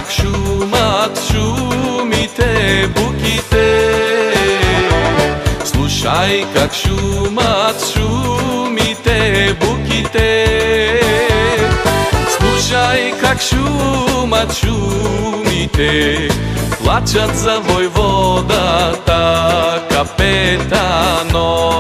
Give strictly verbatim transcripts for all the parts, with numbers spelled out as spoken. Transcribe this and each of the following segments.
как шумят шумите буките, слушай, как шумят шумите буките, слушай, как шумят шумите, плачат за воеводата капетано.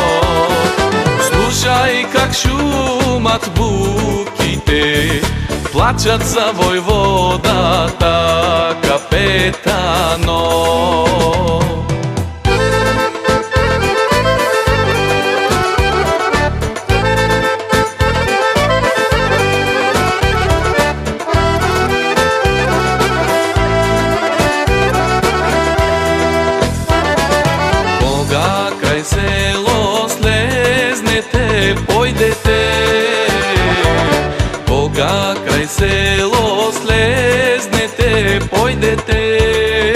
Слушай, как шумат буките, плачат за воеводата капетано. Кога край село слезнете, пойдете, кога край село слезнете, пойдете,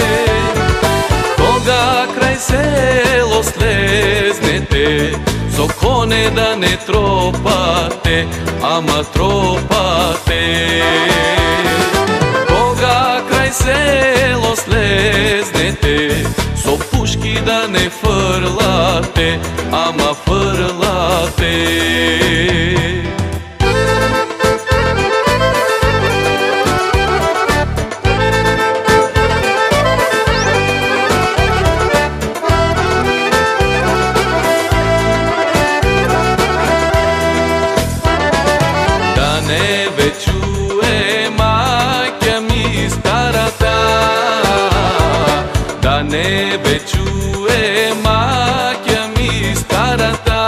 кога край село слезнете, со коне да не тропате, ама тропате. Кога край село слезнете, со пушки да не фрлате, ама фрлате. Да не ве чуе маќа ми старата, да не ве чуе маќа ми старата,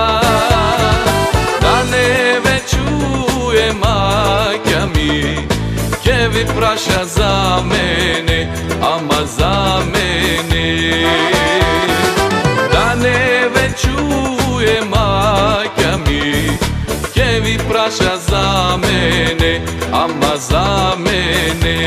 да не ве чуе маќа ми, ќе ви праша за мене, ама за мене. Да не ве чуе маќа ми, ќе ви праша за мене, ама за мене.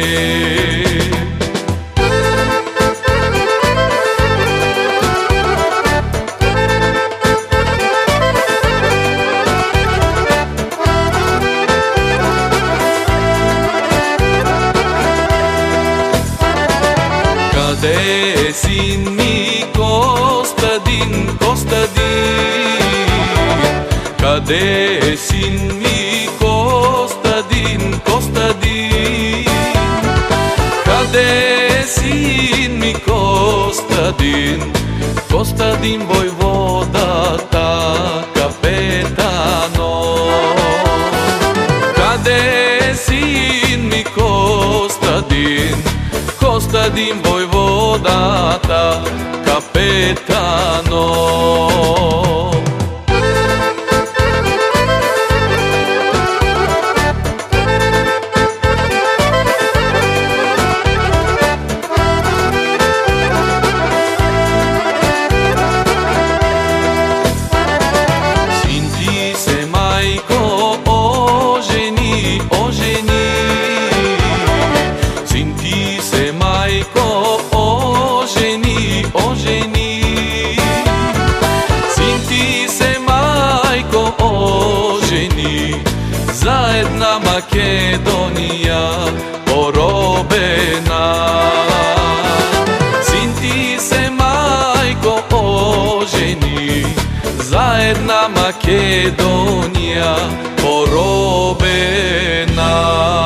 Къде е син ми Костадин, Костадин? Къде е син ми Костадин, Костадин? Къде е син ми Костадин? Костадин воеводата капетано. Къде е син ми Костадин? Костадин воеводата капетано. Син ти се, майко, ожени, ожени. Син ти се, майко, ожени, ожени. Син ти се, майко, ожени, за една Македонија поробена. Син ти се, майко, ожени, за една Македонија поробена.